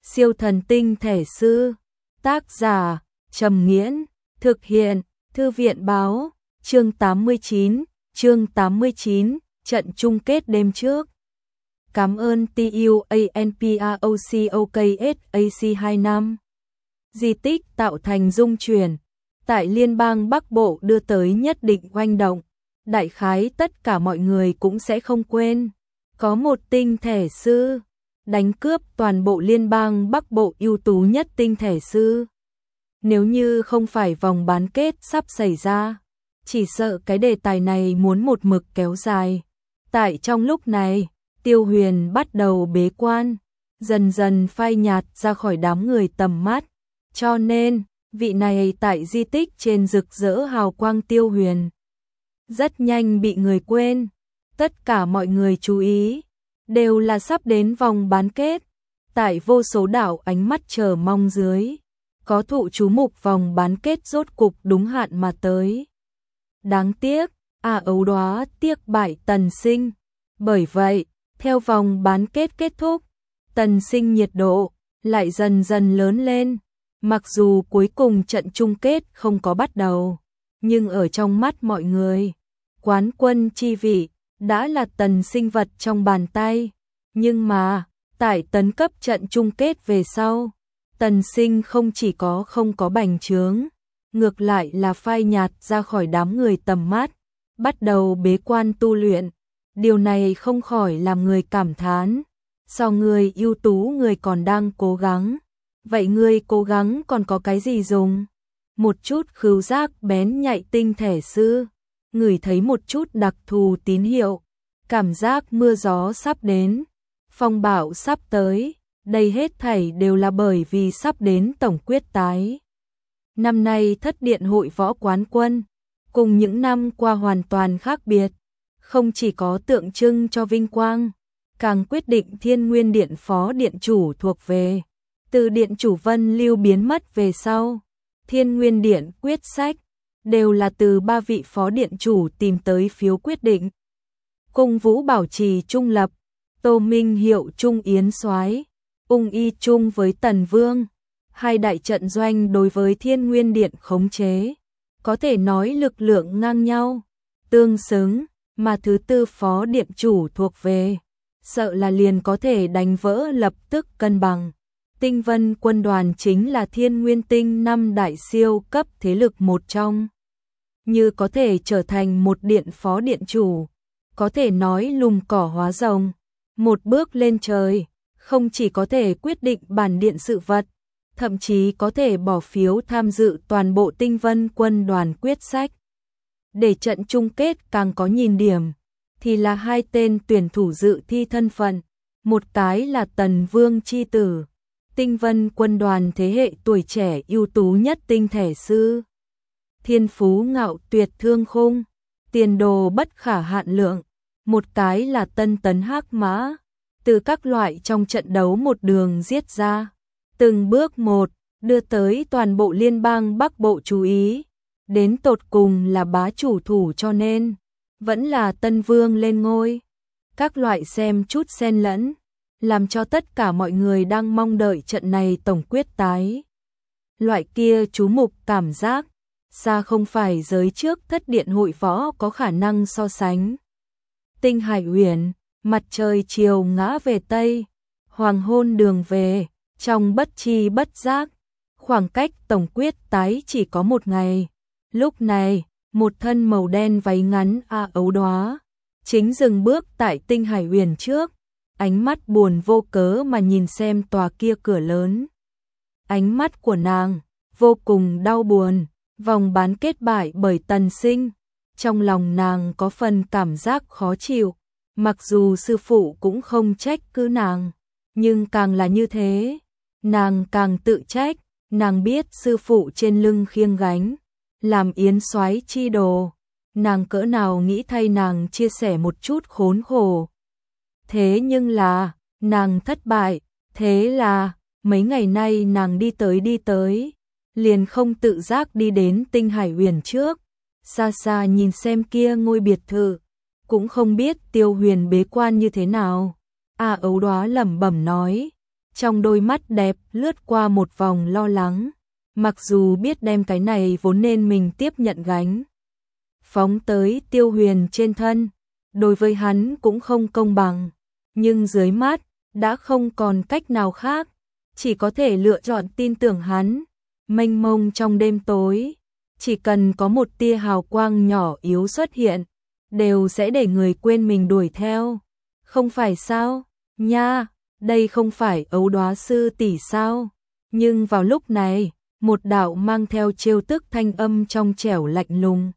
Siêu thần tinh thể sư. Tác giả Trầm Nghiễn. Thực hiện Thư viện Báo. Chương 89, trận chung kết đêm trước. Cảm ơn TUANPROCOKSAC25. Di tích tạo thành dung chuyển, tại liên bang Bắc Bộ đưa tới nhất định oanh động. Đại khái tất cả mọi người cũng sẽ không quên. Có một tinh thể sư đánh cướp toàn bộ liên bang Bắc Bộ ưu tú nhất tinh thể sư. Nếu như không phải vòng bán kết sắp xảy ra, chỉ sợ cái đề tài này muốn một mực kéo dài. Tại trong lúc này, Tiêu Huyền bắt đầu bế quan, dần dần phai nhạt ra khỏi đám người tầm mắt. Cho nên, vị này tại di tích trên rực rỡ hào quang Tiêu Huyền rất nhanh bị người quên. Tất cả mọi người chú ý đều là sắp đến vòng bán kết. Tại vô số đảo ánh mắt chờ mong dưới, có thụ chú mục vòng bán kết rốt cục đúng hạn mà tới. Đáng tiếc, Ấu Đóa tiếc bại Tần Sinh. Bởi vậy, theo vòng bán kết kết thúc, Tần Sinh nhiệt độ lại dần dần lớn lên. Mặc dù cuối cùng trận chung kết không có bắt đầu, nhưng ở trong mắt mọi người, quán quân chi vị đã là Tần Sinh vật trong bàn tay. Nhưng mà, tại tấn cấp trận chung kết về sau, Tần Sinh không chỉ không có bành trướng, ngược lại là phai nhạt ra khỏi đám người tầm mắt, bắt đầu bế quan tu luyện. Điều này không khỏi làm người cảm thán. Sao người ưu tú người còn đang cố gắng, vậy người cố gắng còn có cái gì dùng? Một chút khứu giác bén nhạy tinh thể sư, ngửi thấy một chút đặc thù tín hiệu, cảm giác mưa gió sắp đến, phong bão sắp tới. Đây hết thảy đều là bởi vì sắp đến tổng quyết tái. Năm nay Thất Điện hội võ quán quân, cùng những năm qua hoàn toàn khác biệt. Không chỉ có tượng trưng cho vinh quang, càng quyết định Thiên Nguyên Điện phó điện chủ thuộc về. Từ điện chủ Vân Lưu biến mất về sau, Thiên Nguyên Điện quyết sách đều là từ 3 vị phó điện chủ tìm tới phiếu quyết định. Cung Vũ bảo trì trung lập, Tô Minh hiệu trung yến soái, Ung Y chung với Tần Vương. Hai đại trận doanh đối với Thiên Nguyên Điện khống chế, có thể nói lực lượng ngang nhau, tương xứng, mà thứ tư phó điện chủ thuộc về, sợ là liền có thể đánh vỡ lập tức cân bằng. Tinh Vân quân đoàn chính là Thiên Nguyên Tinh 5 đại siêu cấp thế lực một trong. Như có thể trở thành một điện phó điện chủ, có thể nói lùm cỏ hóa rồng, một bước lên trời. Không chỉ có thể quyết định bản điện sự vật, thậm chí có thể bỏ phiếu tham dự toàn bộ Tinh Vân quân đoàn quyết sách. Để trận chung kết càng có nhìn điểm, thì là hai tên tuyển thủ dự thi thân phận. Một cái là Tần Vương chi tử, Tinh Vân quân đoàn thế hệ tuổi trẻ ưu tú nhất tinh thể sư. Thiên phú ngạo tuyệt thương khung, tiền đồ bất khả hạn lượng. Một cái là Tân Tấn Hắc Mã, từ các loại trong trận đấu một đường giết ra, từng bước một, đưa tới toàn bộ liên bang Bắc Bộ chú ý. Đến tột cùng là bá chủ thủ cho nên, vẫn là Tân Vương lên ngôi. Các loại xem chút xen lẫn, làm cho tất cả mọi người đang mong đợi trận này tổng quyết tái. Loại kia chú mục cảm giác, xa không phải giới trước Thất Điện hội võ có khả năng so sánh. Tinh Hải Uyển, mặt trời chiều ngã về Tây, hoàng hôn đường về, trong bất chi bất giác, khoảng cách tổng quyết tái chỉ có một ngày. Lúc này, một thân màu đen váy ngắn Ấu Đóa chính dừng bước tại Tinh Hải Uyển trước, ánh mắt buồn vô cớ mà nhìn xem tòa kia cửa lớn. Ánh mắt của nàng vô cùng đau buồn, vòng bán kết bại bởi Tần Sinh, trong lòng nàng có phần cảm giác khó chịu. Mặc dù sư phụ cũng không trách cứ nàng, nhưng càng là như thế, nàng càng tự trách. Nàng biết sư phụ trên lưng khiêng gánh, làm yến soái chi đồ, nàng cỡ nào nghĩ thay nàng chia sẻ một chút khốn khổ. Thế nhưng là, nàng thất bại. Thế là, mấy ngày nay nàng đi tới, liền không tự giác đi đến Tinh Hải Uyển trước, xa xa nhìn xem kia ngôi biệt thự. Cũng không biết Tiêu Huyền bế quan như thế nào. Ấu Đóa lẩm bẩm nói, trong đôi mắt đẹp lướt qua một vòng lo lắng, mặc dù biết đem cái này vốn nên mình tiếp nhận gánh. Phóng tới Tiêu Huyền trên thân, đối với hắn cũng không công bằng, nhưng dưới mắt, đã không còn cách nào khác, chỉ có thể lựa chọn tin tưởng hắn. Mênh mông trong đêm tối, chỉ cần có một tia hào quang nhỏ yếu xuất hiện, đều sẽ để người quên mình đuổi theo. Không phải sao? Nha, đây không phải Ấu Đóa sư tỷ sao? Nhưng vào lúc này, một đạo mang theo trêu tức thanh âm trong trẻo lạnh lùng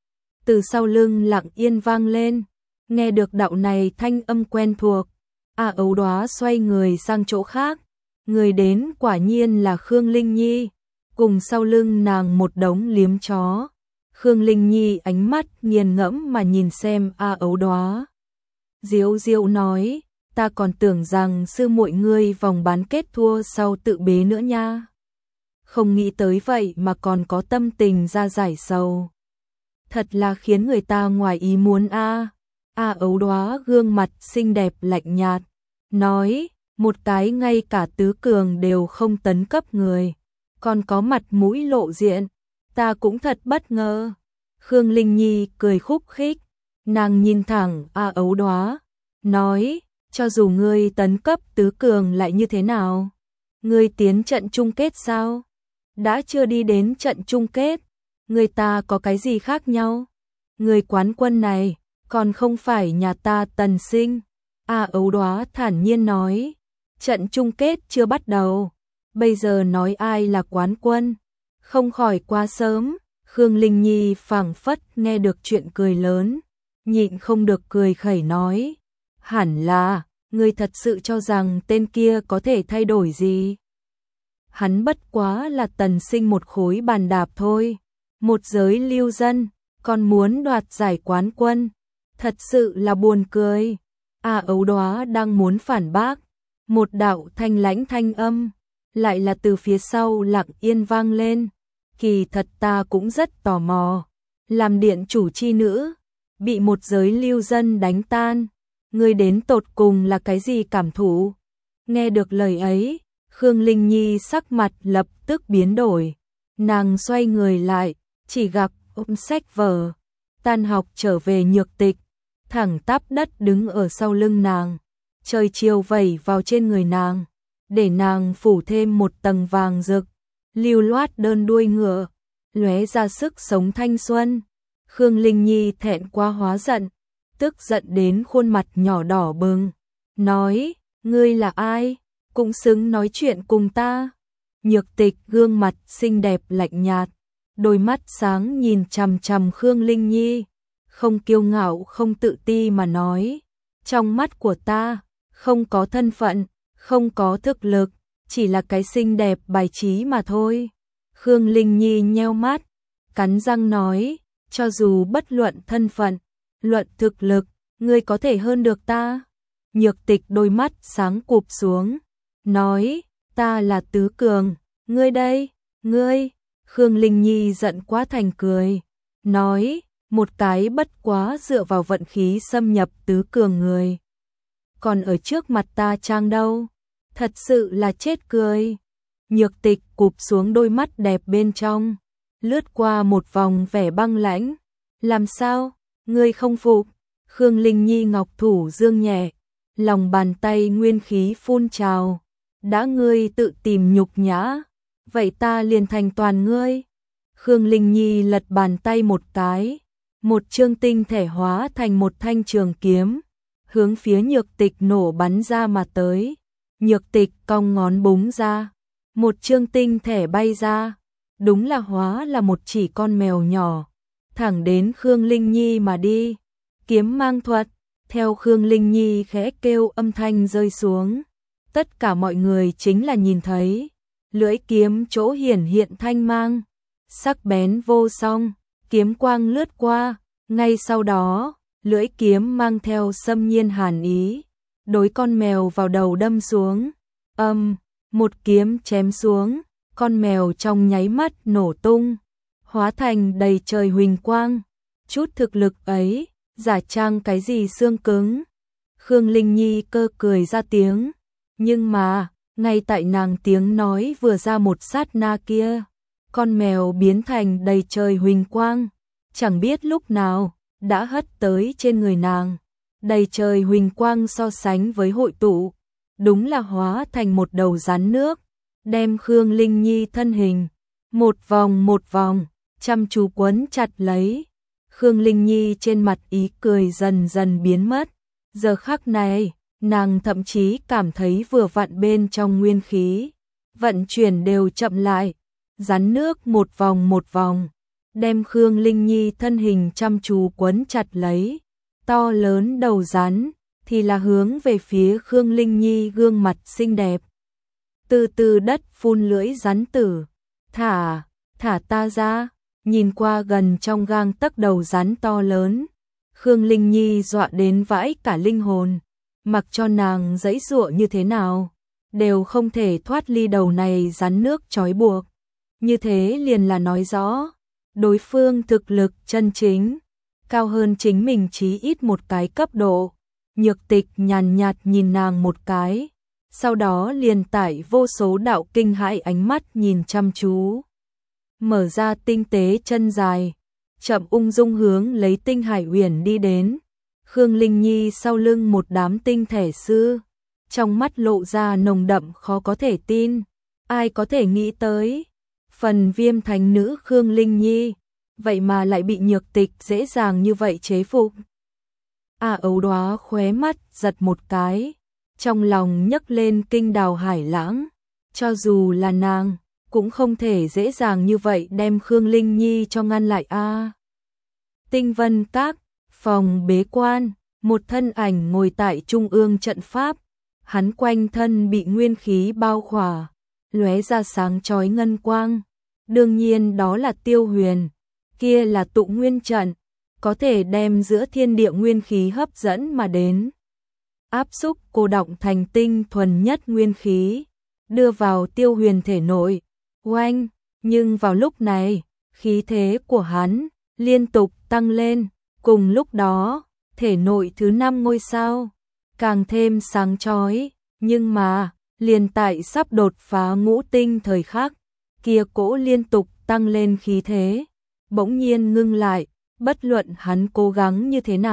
từ sau lưng lặng yên vang lên. Nghe được đạo này thanh âm quen thuộc, Ấu Đóa xoay người sang chỗ khác. Người đến quả nhiên là Khương Linh Nhi, cùng sau lưng nàng một đống liếm chó. Khương Linh Nhi ánh mắt nghiền ngẫm mà nhìn xem Ấu Đóa. Diếu diếu nói, ta còn tưởng rằng sư muội ngươi vòng bán kết thua sau tự bế nữa nha. Không nghĩ tới vậy mà còn có tâm tình ra giải sầu. Thật là khiến người ta ngoài ý muốn a. Ấu Đóa gương mặt xinh đẹp lạnh nhạt, nói, một cái ngay cả tứ cường đều không tấn cấp người, còn có mặt mũi lộ diện, ta cũng thật bất ngờ. Khương Linh Nhi cười khúc khích, nàng nhìn thẳng Ấu Đóa, nói, cho dù ngươi tấn cấp tứ cường lại như thế nào? Ngươi tiến trận chung kết sao? Đã chưa đi đến trận chung kết, người ta có cái gì khác nhau? Người quán quân này, còn không phải nhà ta Tần Sinh. Ấu Đóa thản nhiên nói, trận chung kết chưa bắt đầu, bây giờ nói ai là quán quân, không khỏi quá sớm. Khương Linh Nhi phảng phất nghe được chuyện cười lớn, nhịn không được cười khẩy nói, hẳn là, ngươi thật sự cho rằng tên kia có thể thay đổi gì? Hắn bất quá là Tần Sinh một khối bàn đạp thôi, một giới lưu dân, còn muốn đoạt giải quán quân, thật sự là buồn cười. Ấu Đóa đang muốn phản bác, một đạo thanh lãnh thanh âm lại là từ phía sau lặng yên vang lên. Kỳ thật ta cũng rất tò mò, làm điện chủ chi nữ, bị một giới lưu dân đánh tan, ngươi đến tột cùng là cái gì cảm thụ? Nghe được lời ấy, Khương Linh Nhi sắc mặt lập tức biến đổi, nàng xoay người lại, chỉ gặp ôm sách vở, tan học trở về Nhược Tịch, thẳng tắp đất đứng ở sau lưng nàng, trời chiều vẩy vào trên người nàng, để nàng phủ thêm một tầng vàng rực. Lưu loát đơn đuôi ngựa, lóe ra sức sống thanh xuân. Khương Linh Nhi thẹn quá hóa giận, tức giận đến khuôn mặt nhỏ đỏ bừng, nói, ngươi là ai, cũng xứng nói chuyện cùng ta? Nhược Tịch gương mặt xinh đẹp lạnh nhạt, đôi mắt sáng nhìn chằm chằm Khương Linh Nhi, không kiêu ngạo không tự ti mà nói, trong mắt của ta, không có thân phận, không có thực lực, chỉ là cái xinh đẹp bài trí mà thôi. Khương Linh Nhi nheo mắt, cắn răng nói, cho dù bất luận thân phận, luận thực lực, ngươi có thể hơn được ta. Nhược Tịch đôi mắt sáng cụp xuống, nói, ta là tứ cường, ngươi đây, ngươi. Khương Linh Nhi giận quá thành cười, nói, một cái bất quá dựa vào vận khí xâm nhập tứ cường người, còn ở trước mặt ta trang đâu, thật sự là chết cười. Nhược Tịch cụp xuống đôi mắt đẹp bên trong, lướt qua một vòng vẻ băng lãnh, làm sao, ngươi không phục? Khương Linh Nhi ngọc thủ dương nhẹ, lòng bàn tay nguyên khí phun trào, đã ngươi tự tìm nhục nhã, vậy ta liền thành toàn ngươi. Khương Linh Nhi lật bàn tay một cái, một chương tinh thể hóa thành một thanh trường kiếm, hướng phía Nhược Tịch nổ bắn ra mà tới. Nhược Tịch cong ngón búng ra, một chương tinh thể bay ra, đúng là hóa là một chỉ con mèo nhỏ, thẳng đến Khương Linh Nhi mà đi. Kiếm mang thuật, theo Khương Linh Nhi khẽ kêu âm thanh rơi xuống, tất cả mọi người chính là nhìn thấy, lưỡi kiếm chỗ hiển hiện thanh mang, sắc bén vô song, kiếm quang lướt qua, ngay sau đó, lưỡi kiếm mang theo xâm nhiên hàn ý, đối con mèo vào đầu đâm xuống. Một kiếm chém xuống, con mèo trong nháy mắt nổ tung, hóa thành đầy trời huỳnh quang. Chút thực lực ấy, giả trang cái gì xương cứng? Khương Linh Nhi cơ cười ra tiếng, nhưng mà, Ngay tại nàng tiếng nói vừa ra một sát na kia, con mèo biến thành đầy trời huỳnh quang, chẳng biết lúc nào đã hất tới trên người nàng. Đầy trời huỳnh quang so sánh với hội tụ, đúng là hóa thành một đầu rắn nước, đem Khương Linh Nhi thân hình một vòng chăm chú quấn chặt lấy. Khương Linh Nhi trên mặt ý cười dần dần biến mất. Giờ khắc này, nàng thậm chí cảm thấy vừa vặn bên trong nguyên khí vận chuyển đều chậm lại, rắn nước một vòng, đem Khương Linh Nhi thân hình chăm chú quấn chặt lấy. To lớn đầu rắn thì là hướng về phía Khương Linh Nhi gương mặt xinh đẹp. Từ từ đất phun lưỡi rắn tử, thả ta ra. Nhìn qua gần trong gang tấc đầu rắn to lớn, Khương Linh Nhi dọa đến vãi cả linh hồn, mặc cho nàng giãy giụa như thế nào, đều không thể thoát ly đầu này rắn nước trói buộc. Như thế liền là nói rõ, đối phương thực lực chân chính, cao hơn chính mình chí ít một cái cấp độ. Nhược Tịch nhàn nhạt nhìn nàng một cái, sau đó liền tải vô số đạo kinh hãi ánh mắt nhìn chăm chú. Mở ra tinh tế chân dài, chậm ung dung hướng lấy Tinh Hải Uyển đi đến. Khương Linh Nhi sau lưng một đám tinh thể sư, trong mắt lộ ra nồng đậm khó có thể tin. Ai có thể nghĩ tới, phần Viêm thánh nữ Khương Linh Nhi, vậy mà lại bị Nhược Tịch dễ dàng như vậy chế phục. Ấu Đoá khóe mắt giật một cái, trong lòng nhấc lên kinh đào hải lãng, cho dù là nàng cũng không thể dễ dàng như vậy đem Khương Linh Nhi cho ngăn lại a. Tinh Vân Các, phòng bế quan, một thân ảnh ngồi tại trung ương trận pháp, hắn quanh thân bị nguyên khí bao khỏa, lóe ra sáng chói ngân quang. Đương nhiên đó là Tiêu Huyền, kia là tụ nguyên trận, có thể đem giữa thiên địa nguyên khí hấp dẫn mà đến, áp xúc cô động thành tinh thuần nhất nguyên khí, đưa vào Tiêu Huyền thể nội. Oanh, nhưng vào lúc này, khí thế của hắn liên tục tăng lên, cùng lúc đó, thể nội thứ 5 ngôi sao càng thêm sáng chói, nhưng mà, liền tại sắp đột phá ngũ tinh thời khắc, kia cỗ liên tục tăng lên khí thế, bỗng nhiên ngưng lại, bất luận hắn cố gắng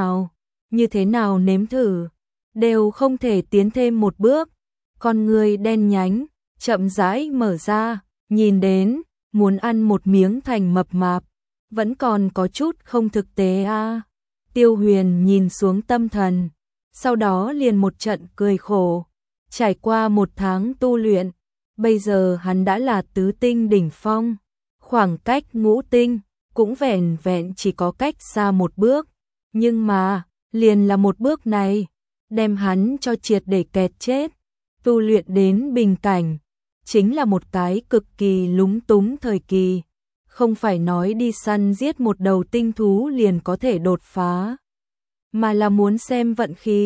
như thế nào nếm thử, đều không thể tiến thêm một bước. Con người đen nhánh, chậm rãi mở ra, nhìn đến, muốn ăn một miếng thành mập mạp, vẫn còn có chút không thực tế a. Tiêu Huyền nhìn xuống tâm thần, sau đó liền một trận cười khổ. Trải qua 1 tháng tu luyện, bây giờ hắn đã là tứ tinh đỉnh phong, khoảng cách ngũ tinh cũng vẹn vẹn chỉ có cách xa một bước, nhưng mà, liền là một bước này, đem hắn cho triệt để kẹt chết. Tu luyện đến bình cảnh, chính là một cái cực kỳ lúng túng thời kỳ, không phải nói đi săn giết một đầu tinh thú liền có thể đột phá, mà là muốn xem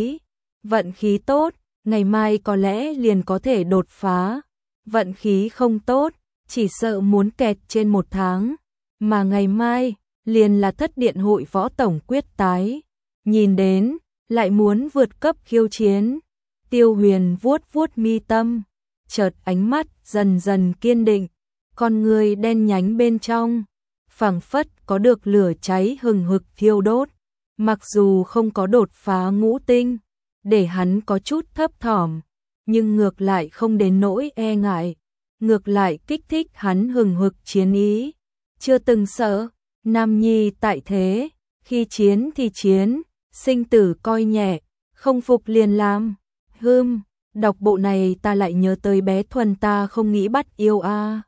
vận khí tốt, ngày mai có lẽ liền có thể đột phá, vận khí không tốt, chỉ sợ muốn kẹt trên 1 tháng, mà ngày mai liền là Thất Điện hội võ tổng quyết tái, nhìn đến lại muốn vượt cấp khiêu chiến. Tiêu Huyền vuốt vuốt mi tâm, chợt ánh mắt dần dần kiên định, con người đen nhánh bên trong, phảng phất có được lửa cháy hừng hực thiêu đốt. Mặc dù không có đột phá ngũ tinh, để hắn có chút thấp thỏm, nhưng ngược lại không đến nỗi e ngại, ngược lại kích thích hắn hừng hực chiến ý. Chưa từng sợ, nam nhi tại thế, khi chiến thì chiến, sinh tử coi nhẹ, không phục liền làm. Đọc bộ này ta lại nhớ tới bé Thuần ta không nghĩ bắt yêu a.